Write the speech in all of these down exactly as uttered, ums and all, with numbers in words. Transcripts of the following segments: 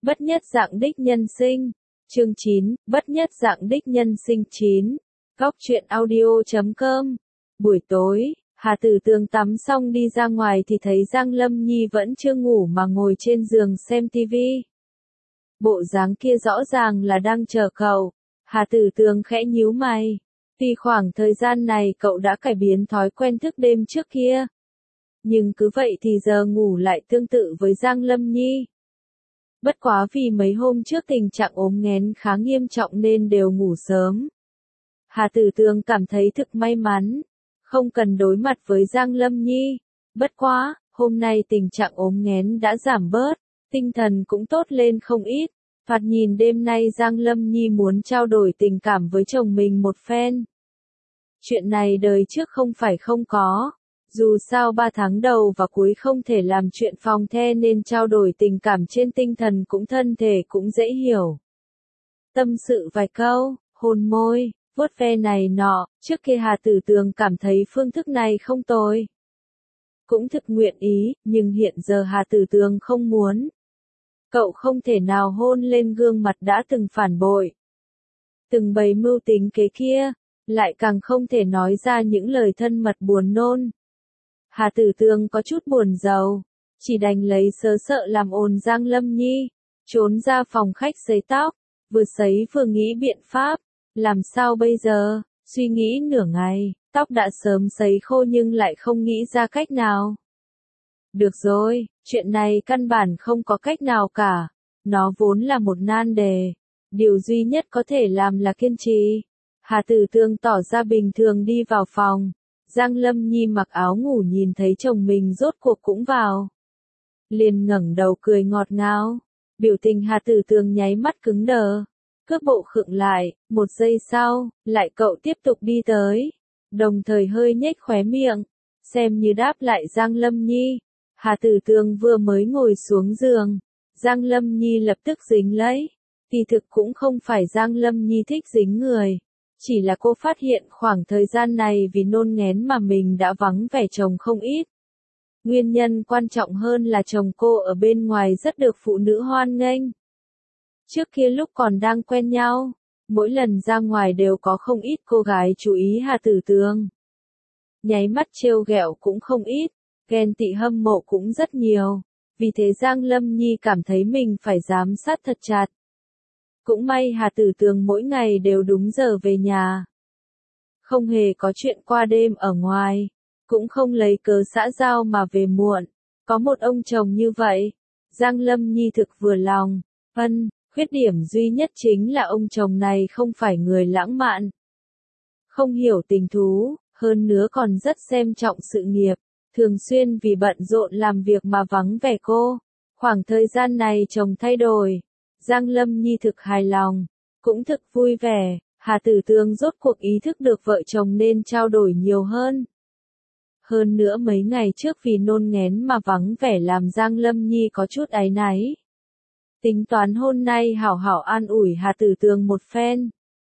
Bất nhất dạng đích nhân sinh. Chương chín, bất nhất dạng đích nhân sinh chín. Góc truyện audio chấm com. Buổi tối, Hà Tử Tường tắm xong đi ra ngoài thì thấy Giang Lâm Nhi vẫn chưa ngủ mà ngồi trên giường xem tivi. Bộ dáng kia rõ ràng là đang chờ cậu. Hà Tử Tường khẽ nhíu mày. Vì khoảng thời gian này cậu đã cải biến thói quen thức đêm trước kia. Nhưng cứ vậy thì giờ ngủ lại tương tự với Giang Lâm Nhi. Bất quá vì mấy hôm trước tình trạng ốm nghén khá nghiêm trọng nên đều ngủ sớm. Hà Tử Tường cảm thấy thực may mắn, không cần đối mặt với Giang Lâm Nhi. Bất quá, hôm nay tình trạng ốm nghén đã giảm bớt, tinh thần cũng tốt lên không ít. Thoạt nhìn đêm nay Giang Lâm Nhi muốn trao đổi tình cảm với chồng mình một phen. Chuyện này đời trước không phải không có. Dù sao ba tháng đầu và cuối không thể làm chuyện phòng the nên trao đổi tình cảm trên tinh thần cũng thân thể cũng dễ hiểu. Tâm sự vài câu, hôn môi, vuốt ve này nọ, trước kia Hà Tử Tường cảm thấy phương thức này không tồi. Cũng thực nguyện ý, nhưng hiện giờ Hà Tử Tường không muốn. Cậu không thể nào hôn lên gương mặt đã từng phản bội. Từng bày mưu tính kế kia, lại càng không thể nói ra những lời thân mật buồn nôn. Hà Tử Tường có chút buồn rầu, chỉ đành lấy sớ sợ làm ồn Giang Lâm Nhi, trốn ra phòng khách sấy tóc, vừa sấy vừa nghĩ biện pháp, làm sao bây giờ, suy nghĩ nửa ngày, tóc đã sớm sấy khô nhưng lại không nghĩ ra cách nào. Được rồi, chuyện này căn bản không có cách nào cả, nó vốn là một nan đề, điều duy nhất có thể làm là kiên trì. Hà Tử Tường tỏ ra bình thường đi vào phòng. Giang Lâm Nhi mặc áo ngủ nhìn thấy chồng mình rốt cuộc cũng vào. Liền ngẩng đầu cười ngọt ngào. Biểu tình Hà Tử Tường nháy mắt cứng đờ. Cước bộ khựng lại, một giây sau, lại cậu tiếp tục đi tới. Đồng thời hơi nhếch khóe miệng, xem như đáp lại Giang Lâm Nhi. Hà Tử Tường vừa mới ngồi xuống giường. Giang Lâm Nhi lập tức dính lấy. Kỳ thực cũng không phải Giang Lâm Nhi thích dính người. Chỉ là cô phát hiện khoảng thời gian này vì nôn nghén mà mình đã vắng vẻ chồng không ít. Nguyên nhân quan trọng hơn là chồng cô ở bên ngoài rất được phụ nữ hoan nghênh. Trước kia lúc còn đang quen nhau, mỗi lần ra ngoài đều có không ít cô gái chú ý Hà Tử Tường. Nháy mắt trêu ghẹo cũng không ít, ghen tị hâm mộ cũng rất nhiều. Vì thế Giang Lâm Nhi cảm thấy mình phải giám sát thật chặt. Cũng may Hà Tử Tường mỗi ngày đều đúng giờ về nhà. Không hề có chuyện qua đêm ở ngoài. Cũng không lấy cớ xã giao mà về muộn. Có một ông chồng như vậy. Giang Lâm Nhi thực vừa lòng. Vân, khuyết điểm duy nhất chính là ông chồng này không phải người lãng mạn. Không hiểu tình thú, hơn nữa còn rất xem trọng sự nghiệp. Thường xuyên vì bận rộn làm việc mà vắng vẻ cô. Khoảng thời gian này chồng thay đổi. Giang Lâm Nhi thực hài lòng, cũng thực vui vẻ, Hà Tử Tường rốt cuộc ý thức được vợ chồng nên trao đổi nhiều hơn. Hơn nữa mấy ngày trước vì nôn nghén mà vắng vẻ làm Giang Lâm Nhi có chút áy náy. Tính toán hôm nay hảo hảo an ủi Hà Tử Tường một phen.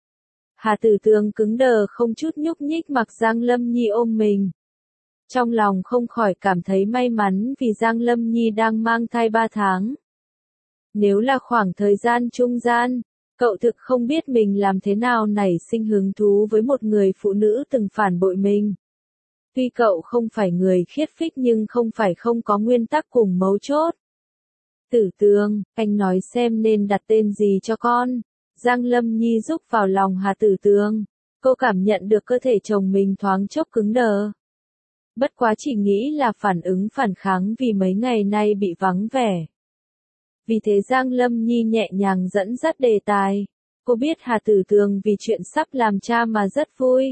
Hà Tử Tường cứng đờ không chút nhúc nhích mặc Giang Lâm Nhi ôm mình. Trong lòng không khỏi cảm thấy may mắn vì Giang Lâm Nhi đang mang thai ba tháng. Nếu là khoảng thời gian trung gian, cậu thực không biết mình làm thế nào nảy sinh hứng thú với một người phụ nữ từng phản bội mình. Tuy cậu không phải người khiết phích nhưng không phải không có nguyên tắc cùng mấu chốt. Tử Tường, anh nói xem nên đặt tên gì cho con. Giang Lâm Nhi rúc vào lòng Hà Tử Tường. Cô cảm nhận được cơ thể chồng mình thoáng chốc cứng đờ. Bất quá chỉ nghĩ là phản ứng phản kháng vì mấy ngày nay bị vắng vẻ. Vì thế Giang Lâm Nhi nhẹ nhàng dẫn dắt đề tài. Cô biết Hà Tử Tường vì chuyện sắp làm cha mà rất vui.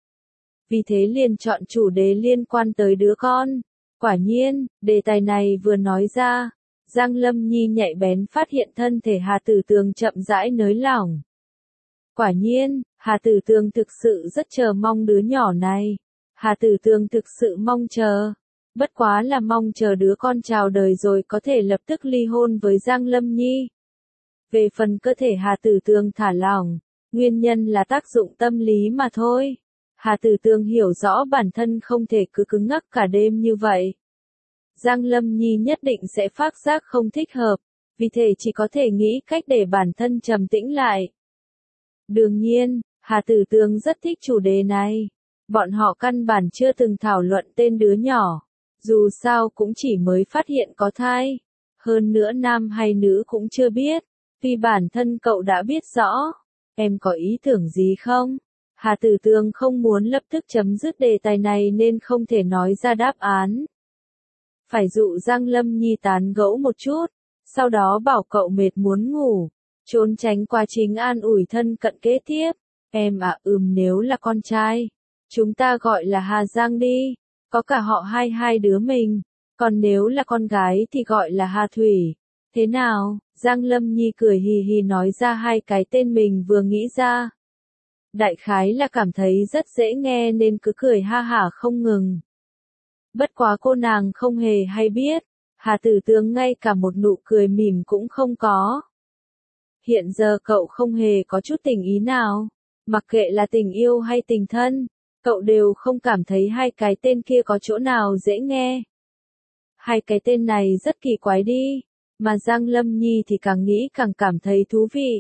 Vì thế liền chọn chủ đề liên quan tới đứa con. Quả nhiên, đề tài này vừa nói ra, Giang Lâm Nhi nhạy bén phát hiện thân thể Hà Tử Tường chậm rãi nới lỏng. Quả nhiên, Hà Tử Tường thực sự rất chờ mong đứa nhỏ này. Hà Tử Tường thực sự mong chờ. Bất quá là mong chờ đứa con chào đời rồi có thể lập tức ly hôn với Giang Lâm Nhi. Về phần cơ thể Hà Tử Tường thả lỏng, nguyên nhân là tác dụng tâm lý mà thôi. Hà Tử Tường hiểu rõ bản thân không thể cứ cứng ngắc cả đêm như vậy. Giang Lâm Nhi nhất định sẽ phát giác không thích hợp, vì thế chỉ có thể nghĩ cách để bản thân trầm tĩnh lại. Đương nhiên, Hà Tử Tường rất thích chủ đề này. Bọn họ căn bản chưa từng thảo luận tên đứa nhỏ. Dù sao cũng chỉ mới phát hiện có thai. Hơn nữa nam hay nữ cũng chưa biết. Tuy bản thân cậu đã biết rõ. Em có ý tưởng gì không? Hà Tử Tường không muốn lập tức chấm dứt đề tài này nên không thể nói ra đáp án. Phải dụ Giang Lâm Nhi tán gẫu một chút. Sau đó bảo cậu mệt muốn ngủ. Trốn tránh quá trình an ủi thân cận kế tiếp. Em à ừm nếu là con trai. Chúng ta gọi là Hà Giang đi. Có cả họ hai hai đứa mình. Còn nếu là con gái thì gọi là Hà Thủy. Thế nào? Giang Lâm Nhi cười hì hì nói ra hai cái tên mình vừa nghĩ ra. Đại khái là cảm thấy rất dễ nghe nên cứ cười ha hả không ngừng. Bất quá cô nàng không hề hay biết. Hà Tử Tường ngay cả một nụ cười mỉm cũng không có. Hiện giờ cậu không hề có chút tình ý nào. Mặc kệ là tình yêu hay tình thân. Cậu đều không cảm thấy hai cái tên kia có chỗ nào dễ nghe. Hai cái tên này rất kỳ quái đi. Mà Giang Lâm Nhi thì càng nghĩ càng cảm thấy thú vị.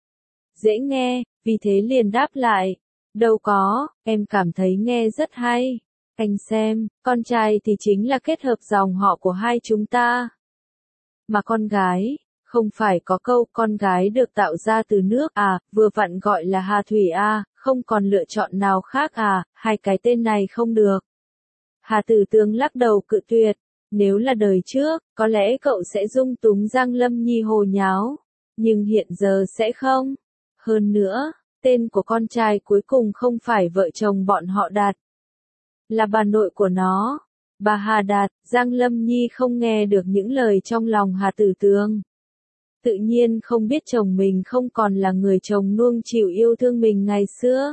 Dễ nghe, vì thế liền đáp lại. Đâu có, em cảm thấy nghe rất hay. Anh xem, con trai thì chính là kết hợp dòng họ của hai chúng ta. Mà con gái, không phải có câu con gái được tạo ra từ nước à, vừa vặn gọi là Hà Thủy à, không còn lựa chọn nào khác à, hai cái tên này không được. Hà Tử Tường lắc đầu cự tuyệt. Nếu là đời trước, có lẽ cậu sẽ dung túng Giang Lâm Nhi hồ nháo. Nhưng hiện giờ sẽ không. Hơn nữa, tên của con trai cuối cùng không phải vợ chồng bọn họ đặt. Là bà nội của nó. Bà Hà Đạt. Giang Lâm Nhi không nghe được những lời trong lòng Hà Tử Tường. Tự nhiên không biết chồng mình không còn là người chồng nuông chịu yêu thương mình ngày xưa.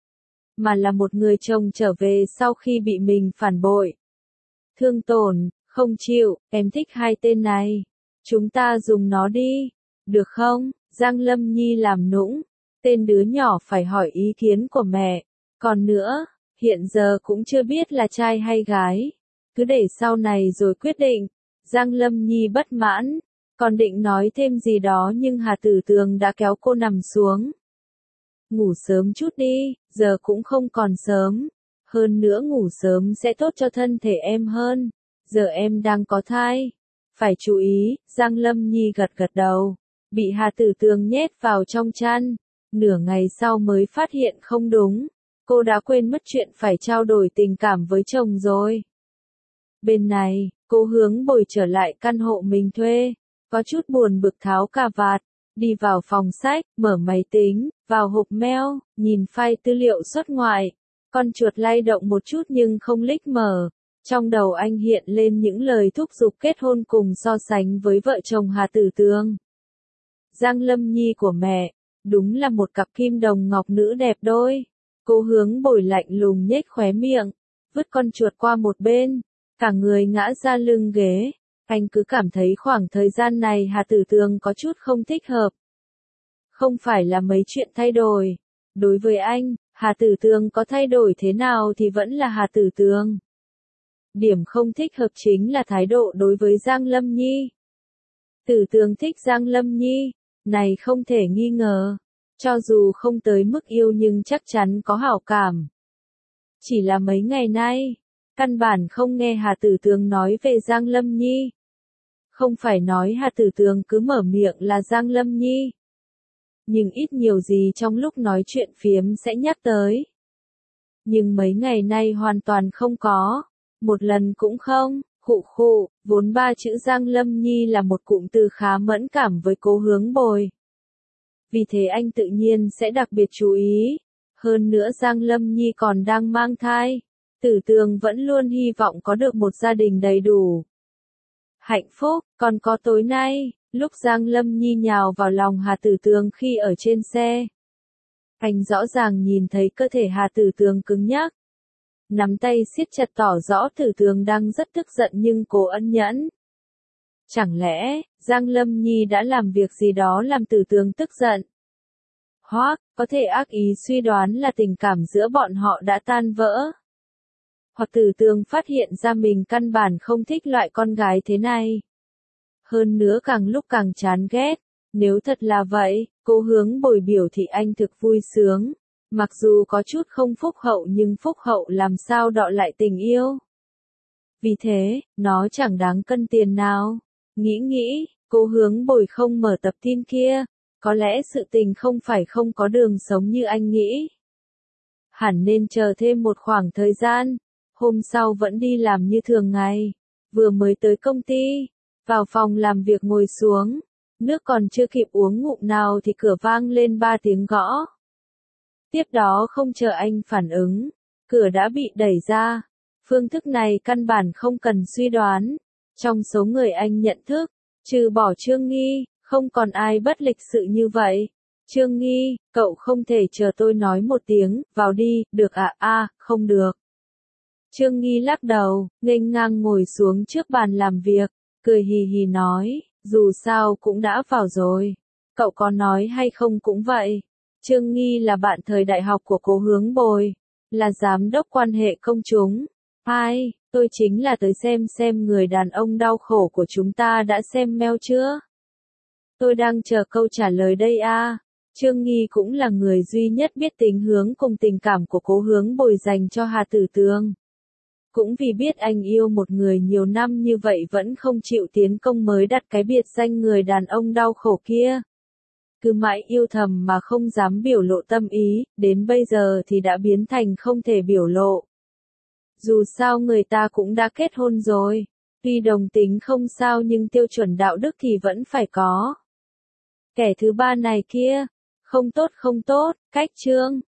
Mà là một người chồng trở về sau khi bị mình phản bội. Thương tổn, không chịu, em thích hai tên này. Chúng ta dùng nó đi. Được không? Giang Lâm Nhi làm nũng. Tên đứa nhỏ phải hỏi ý kiến của mẹ. Còn nữa, hiện giờ cũng chưa biết là trai hay gái. Cứ để sau này rồi quyết định. Giang Lâm Nhi bất mãn. Còn định nói thêm gì đó nhưng Hà Tử Tường đã kéo cô nằm xuống. Ngủ sớm chút đi, giờ cũng không còn sớm. Hơn nữa ngủ sớm sẽ tốt cho thân thể em hơn. Giờ em đang có thai. Phải chú ý, Giang Lâm Nhi gật gật đầu. Bị Hà Tử Tường nhét vào trong chăn. Nửa ngày sau mới phát hiện không đúng. Cô đã quên mất chuyện phải trao đổi tình cảm với chồng rồi. Bên này, cô hướng Bồi trở lại căn hộ mình thuê. Có chút buồn bực tháo cà vạt. Đi vào phòng sách, mở máy tính, vào hộp mail, nhìn file tư liệu xuất ngoại. Con chuột lay động một chút nhưng không lích mở. Trong đầu anh hiện lên những lời thúc giục kết hôn cùng so sánh với vợ chồng Hà Tử Tường. Giang Lâm Nhi của mẹ, đúng là một cặp kim đồng ngọc nữ đẹp đôi. Cô hướng Bồi lạnh lùng nhếch khóe miệng, vứt con chuột qua một bên, cả người ngã ra lưng ghế. Anh cứ cảm thấy khoảng thời gian này Hà Tử Tường có chút không thích hợp. Không phải là mấy chuyện thay đổi. Đối với anh, Hà Tử Tường có thay đổi thế nào thì vẫn là Hà Tử Tường. Điểm không thích hợp chính là thái độ đối với Giang Lâm Nhi. Tử Tường thích Giang Lâm Nhi, này không thể nghi ngờ. Cho dù không tới mức yêu nhưng chắc chắn có hảo cảm. Chỉ là mấy ngày nay, căn bản không nghe Hà Tử Tường nói về Giang Lâm Nhi. Không phải nói Hà Tử Tường cứ mở miệng là Giang Lâm Nhi. Nhưng ít nhiều gì trong lúc nói chuyện phiếm sẽ nhắc tới. Nhưng mấy ngày nay hoàn toàn không có. Một lần cũng không. Khụ khụ, vốn ba chữ Giang Lâm Nhi là một cụm từ khá mẫn cảm với Cố Hướng Bồi. Vì thế anh tự nhiên sẽ đặc biệt chú ý. Hơn nữa Giang Lâm Nhi còn đang mang thai. Tử Tường vẫn luôn hy vọng có được một gia đình đầy đủ. Hạnh phúc, còn có tối nay, lúc Giang Lâm Nhi nhào vào lòng Hà Tử Tường khi ở trên xe. Anh rõ ràng nhìn thấy cơ thể Hà Tử Tường cứng nhắc. Nắm tay siết chặt tỏ rõ Tử Tường đang rất tức giận nhưng cố ân nhẫn. Chẳng lẽ, Giang Lâm Nhi đã làm việc gì đó làm Tử Tường tức giận? Hoặc, có thể ác ý suy đoán là tình cảm giữa bọn họ đã tan vỡ. Hoặc Tử Tường phát hiện ra mình căn bản không thích loại con gái thế này. hơn nữa càng lúc càng chán ghét. Nếu thật là vậy, Cố Hướng Bồi biểu thị anh thực vui sướng. Mặc dù có chút không phúc hậu nhưng phúc hậu làm sao đọ lại tình yêu. Vì thế, nó chẳng đáng cân tiền nào. Nghĩ nghĩ, Cố Hướng Bồi không mở tập tin kia. Có lẽ sự tình không phải không có đường sống như anh nghĩ. Hẳn nên chờ thêm một khoảng thời gian. Hôm sau vẫn đi làm như thường ngày. Vừa mới tới công ty, vào phòng làm việc ngồi xuống. Nước còn chưa kịp uống ngụm nào thì cửa vang lên ba tiếng gõ. Tiếp đó không chờ anh phản ứng, cửa đã bị đẩy ra. Phương thức này căn bản không cần suy đoán. Trong số người anh nhận thức, trừ bỏ Trương Nghi, không còn ai bất lịch sự như vậy. Trương Nghi, cậu không thể chờ tôi nói một tiếng, vào đi, được ạ, à, à, không được. Trương Nghi lắc đầu, nghênh ngang ngồi xuống trước bàn làm việc, cười hì hì nói, dù sao cũng đã vào rồi. Cậu có nói hay không cũng vậy. Trương Nghi là bạn thời đại học của Cố Hướng Bồi, là giám đốc quan hệ công chúng. Ai, tôi chính là tới xem xem người đàn ông đau khổ của chúng ta đã xem mail chưa? Tôi đang chờ câu trả lời đây a. À. Trương Nghi cũng là người duy nhất biết tính hướng cùng tình cảm của Cố Hướng Bồi dành cho Hà Tử Tường. Cũng vì biết anh yêu một người nhiều năm như vậy vẫn không chịu tiến công mới đặt cái biệt danh người đàn ông đau khổ kia. Cứ mãi yêu thầm mà không dám biểu lộ tâm ý, đến bây giờ thì đã biến thành không thể biểu lộ. Dù sao người ta cũng đã kết hôn rồi, tuy đồng tính không sao nhưng tiêu chuẩn đạo đức thì vẫn phải có. Kẻ thứ ba này kia, không tốt không tốt, cách Trương